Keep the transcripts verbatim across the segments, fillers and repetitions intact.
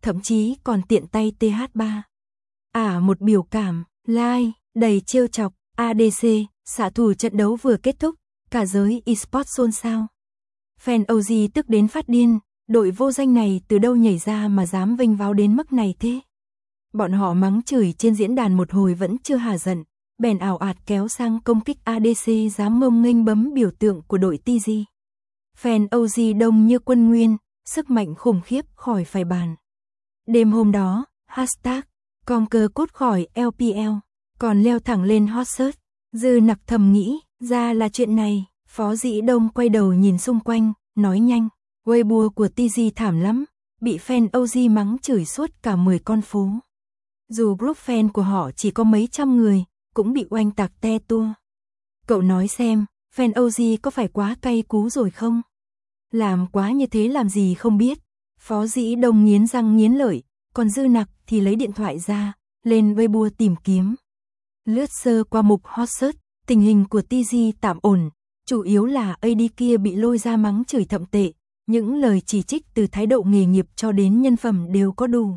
thậm chí còn tiện tay tê hát ba. À một biểu cảm, like, đầy trêu chọc, a đê xê, xạ thủ trận đấu vừa kết thúc, cả giới eSports xôn xao. Fan o giê tức đến phát điên, đội vô danh này từ đâu nhảy ra mà dám vênh váo đến mức này thế. Bọn họ mắng chửi trên diễn đàn một hồi vẫn chưa hả giận, bèn ảo ạt kéo sang công kích a đê xê dám ngông nghênh bấm biểu tượng của đội tê giê. Fan o giê đông như quân nguyên, sức mạnh khủng khiếp khỏi phải bàn. Đêm hôm đó, hashtag, Conquer cốt khỏi lờ pê lờ, còn leo thẳng lên hot search. Dư Nặc thầm nghĩ, ra là chuyện này. Phó Dĩ Đông quay đầu nhìn xung quanh, nói nhanh, Weibo của tê giê thảm lắm, bị fan o giê mắng chửi suốt cả mười con phố. Dù group fan của họ chỉ có mấy trăm người, cũng bị oanh tạc te tua. Cậu nói xem, fan o giê có phải quá cay cú rồi không? Làm quá như thế làm gì không biết. Phó Dĩ Đông nghiến răng nghiến lợi, còn Dư Nặc thì lấy điện thoại ra, lên Weibo tìm kiếm. Lướt sơ qua mục hot search, tình hình của tê giê tạm ổn, chủ yếu là a đê kia bị lôi ra mắng chửi thậm tệ, những lời chỉ trích từ thái độ nghề nghiệp cho đến nhân phẩm đều có đủ.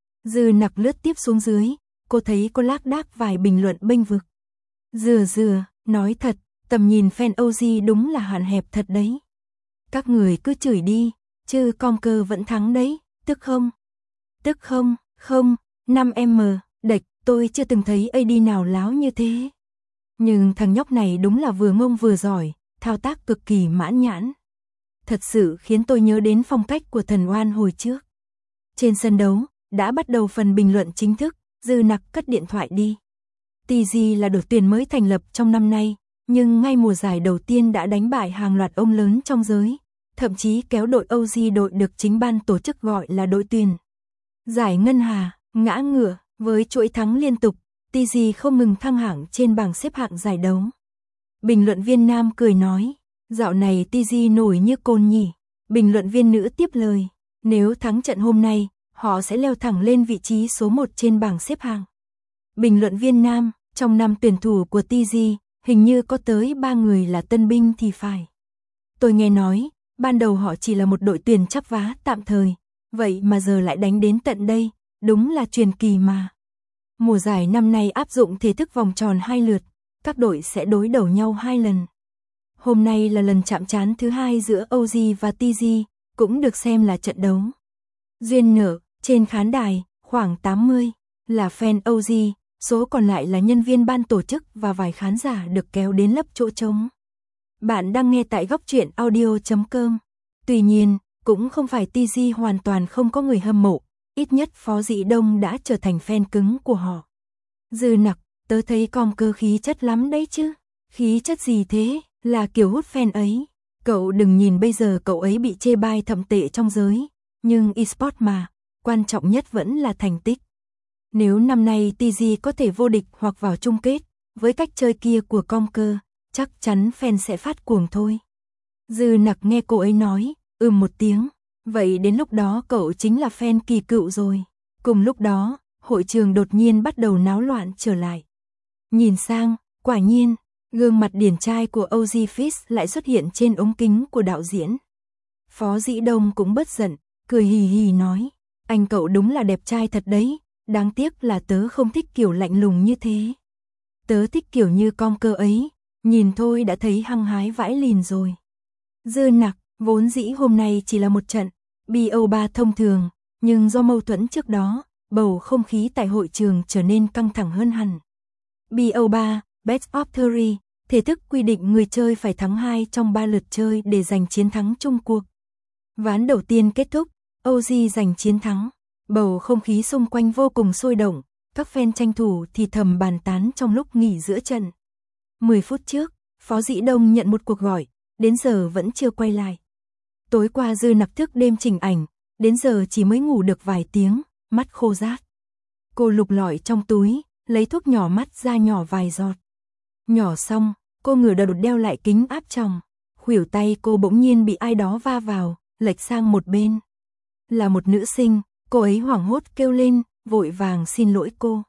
Dư Nặc lướt tiếp xuống dưới, cô thấy có lác đác vài bình luận bênh vực. Dừa dừa, nói thật, tầm nhìn fan o giê đúng là hạn hẹp thật đấy. Các người cứ chửi đi, chứ Conquer vẫn thắng đấy, tức không? Tức không, không, năm em, đệch, tôi chưa từng thấy a đê nào láo như thế. Nhưng thằng nhóc này đúng là vừa ngông vừa giỏi, thao tác cực kỳ mãn nhãn. Thật sự khiến tôi nhớ đến phong cách của Thần Oan hồi trước. Trên sân đấu, đã bắt đầu phần bình luận chính thức, Dư Nặc cất điện thoại đi. tê giê là đội tuyển mới thành lập trong năm nay, nhưng ngay mùa giải đầu tiên đã đánh bại hàng loạt ông lớn trong giới, thậm chí kéo đội o giê đội được chính ban tổ chức gọi là đội tuyển. Giải ngân hà, ngã ngựa, với chuỗi thắng liên tục, tê giê không ngừng thăng hạng trên bảng xếp hạng giải đấu. Bình luận viên nam cười nói, dạo này tê giê nổi như cồn nhỉ. Bình luận viên nữ tiếp lời, nếu thắng trận hôm nay, họ sẽ leo thẳng lên vị trí số một trên bảng xếp hạng. Bình luận viên nam, trong năm tuyển thủ của tê giê, hình như có tới ba người là tân binh thì phải. Tôi nghe nói, ban đầu họ chỉ là một đội tuyển chắp vá tạm thời, vậy mà giờ lại đánh đến tận đây, đúng là truyền kỳ mà. Mùa giải năm nay áp dụng thể thức vòng tròn hai lượt, các đội sẽ đối đầu nhau hai lần. Hôm nay là lần chạm trán thứ hai giữa o giê và tê giê, cũng được xem là trận đấu. Duyên nở, trên khán đài, khoảng tám mươi, là fan o giê, số còn lại là nhân viên ban tổ chức và vài khán giả được kéo đến lấp chỗ trống. Bạn đang nghe tại góc truyện audio chấm com. Tuy nhiên, cũng không phải tê giê hoàn toàn không có người hâm mộ, ít nhất Phó Dĩ Đông đã trở thành fan cứng của họ. Dư Nặc, tớ thấy Conquer khí chất lắm đấy chứ. Khí chất gì thế, là kiểu hút fan ấy. Cậu đừng nhìn bây giờ cậu ấy bị chê bai thậm tệ trong giới, nhưng eSports mà, quan trọng nhất vẫn là thành tích. Nếu năm nay tê giê có thể vô địch hoặc vào chung kết, với cách chơi kia của Conquer, chắc chắn fan sẽ phát cuồng thôi. Dư Nặc nghe cô ấy nói, ừm một tiếng, vậy đến lúc đó cậu chính là fan kỳ cựu rồi. Cùng lúc đó, hội trường đột nhiên bắt đầu náo loạn trở lại. Nhìn sang, quả nhiên, gương mặt điển trai của o giê Fizz lại xuất hiện trên ống kính của đạo diễn. Phó Dĩ Đông cũng bất giận, cười hì hì nói, anh cậu đúng là đẹp trai thật đấy, đáng tiếc là tớ không thích kiểu lạnh lùng như thế. Tớ thích kiểu như Conquer ấy, nhìn thôi đã thấy hăng hái vãi lìn rồi. Dư Nặc, vốn dĩ hôm nay chỉ là một trận bê o ba thông thường, nhưng do mâu thuẫn trước đó, bầu không khí tại hội trường trở nên căng thẳng hơn hẳn. bê o ba, Best of Three, thể thức quy định người chơi phải thắng hai trong ba lượt chơi để giành chiến thắng chung cuộc. Ván đầu tiên kết thúc, o giê giành chiến thắng, bầu không khí xung quanh vô cùng sôi động, các fan tranh thủ thì thầm bàn tán trong lúc nghỉ giữa trận. mười phút trước, Phó Dĩ Đông nhận một cuộc gọi, đến giờ vẫn chưa quay lại. Tối qua Dư Nặc thức đêm chỉnh ảnh, đến giờ chỉ mới ngủ được vài tiếng, mắt khô rát. Cô lục lọi trong túi, lấy thuốc nhỏ mắt ra nhỏ vài giọt. Nhỏ xong, cô ngửa đầu đeo lại kính áp tròng, khuỷu tay cô bỗng nhiên bị ai đó va vào, lệch sang một bên. Là một nữ sinh, cô ấy hoảng hốt kêu lên, vội vàng xin lỗi cô.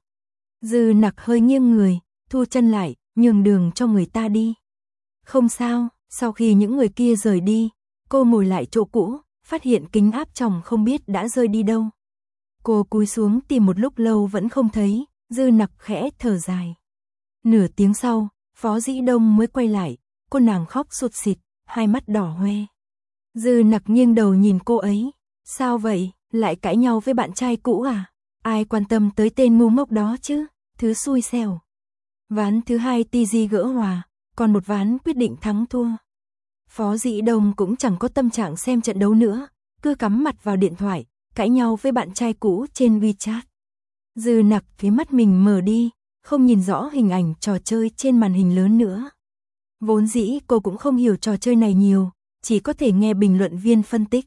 Dư Nặc hơi nghiêng người, thu chân lại, nhường đường cho người ta đi. Không sao, sau khi những người kia rời đi, cô ngồi lại chỗ cũ, phát hiện kính áp tròng không biết đã rơi đi đâu. Cô cúi xuống tìm một lúc lâu vẫn không thấy, Dư Nặc khẽ thở dài. Nửa tiếng sau, Phó Dĩ Đông mới quay lại, cô nàng khóc sụt sịt, hai mắt đỏ hoe. Dư Nặc nghiêng đầu nhìn cô ấy, sao vậy, lại cãi nhau với bạn trai cũ à? Ai quan tâm tới tên ngu ngốc đó chứ, thứ xui xẻo. Ván thứ hai tê giê gỡ hòa, còn một ván quyết định thắng thua. Phó Dĩ Đông cũng chẳng có tâm trạng xem trận đấu nữa, cứ cắm mặt vào điện thoại, cãi nhau với bạn trai cũ trên WeChat. Dư Nặc phía mắt mình mở đi, không nhìn rõ hình ảnh trò chơi trên màn hình lớn nữa. Vốn dĩ cô cũng không hiểu trò chơi này nhiều, chỉ có thể nghe bình luận viên phân tích.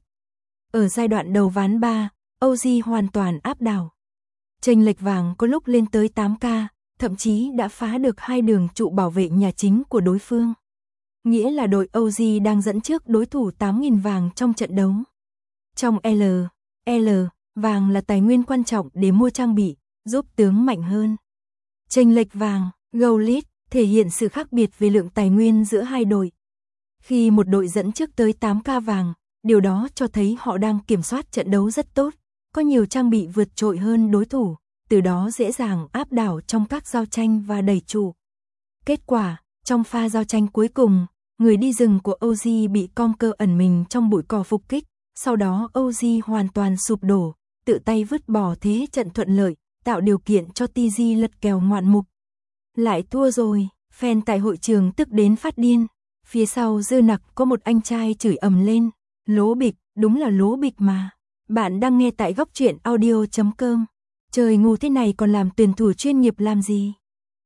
Ở giai đoạn đầu ván ba, ô giê hoàn toàn áp đảo. Chênh lệch vàng có lúc lên tới tám k, thậm chí đã phá được hai đường trụ bảo vệ nhà chính của đối phương. Nghĩa là đội ô giê đang dẫn trước đối thủ tám nghìn vàng trong trận đấu. Trong L, L, vàng là tài nguyên quan trọng để mua trang bị, giúp tướng mạnh hơn. Chênh lệch vàng, Gold, thể hiện sự khác biệt về lượng tài nguyên giữa hai đội. Khi một đội dẫn trước tới tám k vàng, điều đó cho thấy họ đang kiểm soát trận đấu rất tốt, có nhiều trang bị vượt trội hơn đối thủ, từ đó dễ dàng áp đảo trong các giao tranh và đẩy trụ. Kết quả, trong pha giao tranh cuối cùng, người đi rừng của ô giê bị Conker ẩn mình trong bụi cỏ phục kích, sau đó ô giê hoàn toàn sụp đổ, tự tay vứt bỏ thế trận thuận lợi, tạo điều kiện cho tê giê lật kèo ngoạn mục. Lại thua rồi, fan tại hội trường tức đến phát điên. Phía sau Dư Nặc có một anh trai chửi ầm lên, lố bịch, đúng là lố bịch mà. Bạn đang nghe tại góc truyện audio chấm com. Trời ngu thế này còn làm tuyển thủ chuyên nghiệp làm gì?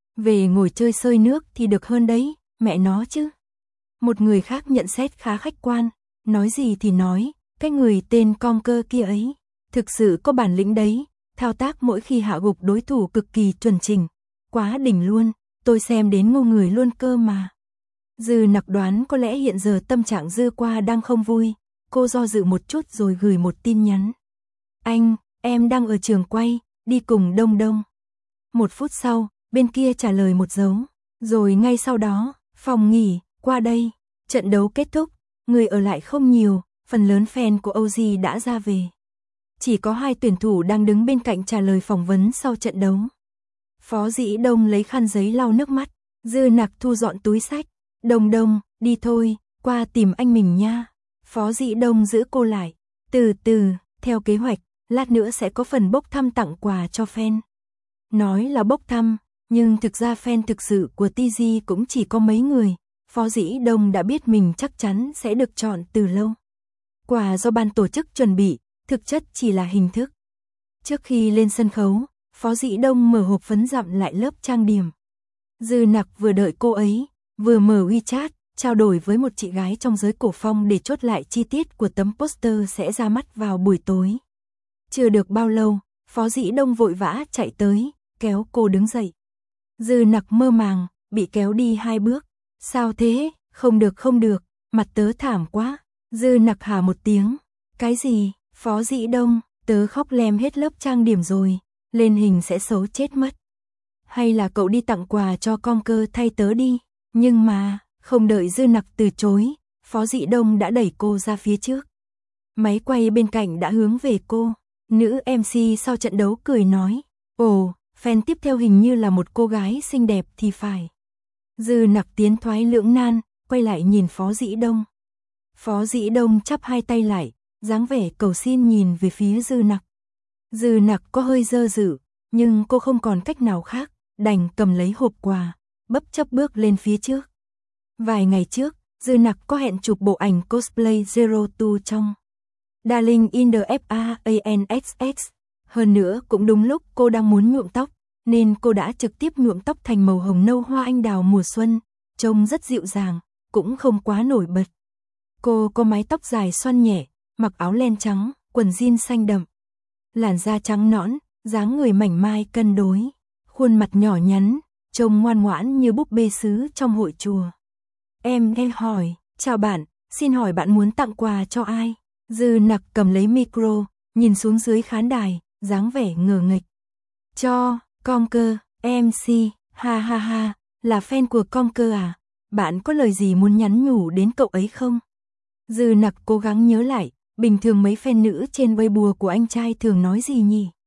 Về ngồi chơi sơi nước thì được hơn đấy, mẹ nó chứ. Một người khác nhận xét khá khách quan, nói gì thì nói, cái người tên Conker kia ấy, thực sự có bản lĩnh đấy, thao tác mỗi khi hạ gục đối thủ cực kỳ chuẩn chỉnh. Quá đỉnh luôn, tôi xem đến ngu người luôn cơ mà. Dư Nặc đoán có lẽ hiện giờ tâm trạng Dư Qua đang không vui, cô do dự một chút rồi gửi một tin nhắn. Anh, em đang ở trường quay, đi cùng Đông Đông. Một phút sau, bên kia trả lời một dấu, rồi ngay sau đó, phòng nghỉ, qua đây. Trận đấu kết thúc, người ở lại không nhiều, phần lớn fan của ô giê đã ra về. Chỉ có hai tuyển thủ đang đứng bên cạnh trả lời phỏng vấn sau trận đấu. Phó Dĩ Đông lấy khăn giấy lau nước mắt, Dư Nặc thu dọn túi sách. Đông Đông, đi thôi, qua tìm anh mình nha. Phó Dĩ Đông giữ cô lại. Từ từ, theo kế hoạch, lát nữa sẽ có phần bốc thăm tặng quà cho fan. Nói là bốc thăm, nhưng thực ra fan thực sự của tê giê cũng chỉ có mấy người. Phó Dĩ Đông đã biết mình chắc chắn sẽ được chọn từ lâu. Quà do ban tổ chức chuẩn bị, thực chất chỉ là hình thức. Trước khi lên sân khấu, Phó Dĩ Đông mở hộp phấn dặm lại lớp trang điểm. Dư Nặc vừa đợi cô ấy, vừa mở WeChat, trao đổi với một chị gái trong giới cổ phong để chốt lại chi tiết của tấm poster sẽ ra mắt vào buổi tối. Chưa được bao lâu, Phó Dĩ Đông vội vã chạy tới, kéo cô đứng dậy. Dư Nặc mơ màng, bị kéo đi hai bước. Sao thế, không được không được, mặt tớ thảm quá. Dư Nặc hả một tiếng. Cái gì, Phó Dĩ Đông, tớ khóc lem hết lớp trang điểm rồi, lên hình sẽ xấu chết mất. Hay là cậu đi tặng quà cho Conker thay tớ đi. Nhưng mà, không đợi Dư Nặc từ chối, Phó Dĩ Đông đã đẩy cô ra phía trước. Máy quay bên cạnh đã hướng về cô. Nữ em xê sau trận đấu cười nói, ồ, fan tiếp theo hình như là một cô gái xinh đẹp thì phải. Dư Nặc tiến thoái lưỡng nan, quay lại nhìn Phó Dĩ Đông. Phó Dĩ Đông chắp hai tay lại, dáng vẻ cầu xin nhìn về phía Dư Nặc. Dư Nặc có hơi dơ dự, nhưng cô không còn cách nào khác, đành cầm lấy hộp quà, bấp chấp bước lên phía trước. Vài ngày trước, Dư Nặc có hẹn chụp bộ ảnh cosplay Zero Two trong Darling in the ép a en ích ích. Hơn nữa cũng đúng lúc cô đang muốn nhuộm tóc, nên cô đã trực tiếp nhuộm tóc thành màu hồng nâu hoa anh đào mùa xuân, trông rất dịu dàng, cũng không quá nổi bật. Cô có mái tóc dài xoăn nhẹ, mặc áo len trắng, quần jean xanh đậm. Làn da trắng nõn, dáng người mảnh mai cân đối, khuôn mặt nhỏ nhắn, trông ngoan ngoãn như búp bê sứ trong hội chùa. Em nghe hỏi, chào bạn, xin hỏi bạn muốn tặng quà cho ai? Dư Nặc cầm lấy micro, nhìn xuống dưới khán đài, dáng vẻ ngờ nghịch. Cho, Conker, em xê, ha ha ha, là fan của Conker à? Bạn có lời gì muốn nhắn nhủ đến cậu ấy không? Dư Nặc cố gắng nhớ lại, bình thường mấy fan nữ trên Weibo của anh trai thường nói gì nhỉ?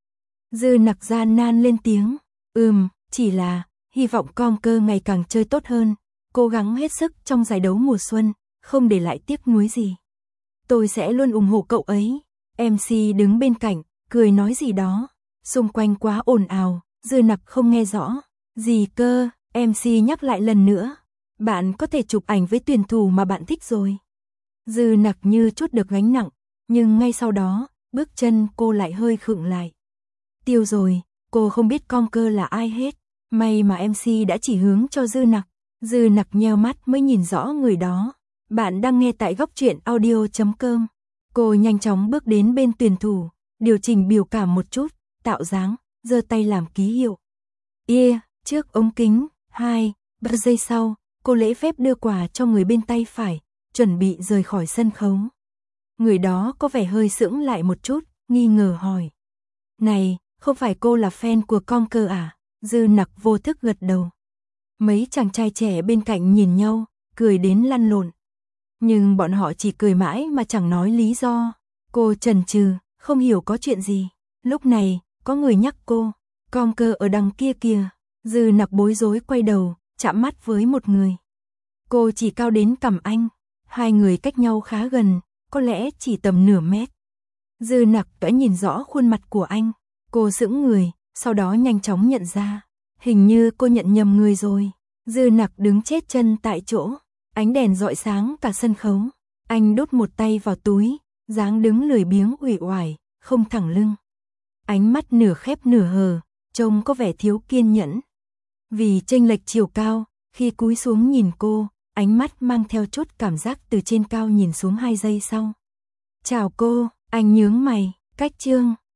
Dư Nặc gian nan lên tiếng, ừm, chỉ là, hy vọng Conker ngày càng chơi tốt hơn, cố gắng hết sức trong giải đấu mùa xuân, không để lại tiếc nuối gì. Tôi sẽ luôn ủng hộ cậu ấy. em xê đứng bên cạnh, cười nói gì đó, xung quanh quá ồn ào, Dư Nặc không nghe rõ. Gì cơ, em xê nhắc lại lần nữa, bạn có thể chụp ảnh với tuyển thủ mà bạn thích rồi. Dư Nặc như trút được gánh nặng, nhưng ngay sau đó, bước chân cô lại hơi khựng lại. Tiêu rồi, cô không biết Conker là ai hết, may mà em xê đã chỉ hướng cho Dư Nặc. Dư Nặc nheo mắt mới nhìn rõ người đó. Bạn đang nghe tại góc truyện audio chấm com. Cô nhanh chóng bước đến bên tuyển thủ, điều chỉnh biểu cảm một chút, tạo dáng, giơ tay làm ký hiệu. Yeah, trước ống kính, hai, ba giây sau, cô lễ phép đưa quà cho người bên tay phải, chuẩn bị rời khỏi sân khấu. Người đó có vẻ hơi sững lại một chút, nghi ngờ hỏi. Này, không phải cô là fan của Conker à? Dư Nặc vô thức gật đầu. Mấy chàng trai trẻ bên cạnh nhìn nhau, cười đến lăn lộn. Nhưng bọn họ chỉ cười mãi mà chẳng nói lý do. Cô chần chừ, không hiểu có chuyện gì. Lúc này, có người nhắc cô. Conker ở đằng kia kìa. Dư Nặc bối rối quay đầu, chạm mắt với một người. Cô chỉ cao đến cằm anh. Hai người cách nhau khá gần, có lẽ chỉ tầm nửa mét. Dư Nặc đã nhìn rõ khuôn mặt của anh. Cô sững người, sau đó nhanh chóng nhận ra. Hình như cô nhận nhầm người rồi. Dư Nặc đứng chết chân tại chỗ. Ánh đèn rọi sáng cả sân khấu. Anh đút một tay vào túi, dáng đứng lười biếng uể oải, không thẳng lưng. Ánh mắt nửa khép nửa hờ, trông có vẻ thiếu kiên nhẫn. Vì chênh lệch chiều cao, khi cúi xuống nhìn cô, ánh mắt mang theo chút cảm giác từ trên cao nhìn xuống hai giây sau. Chào cô, anh nhướng mày, cách chương.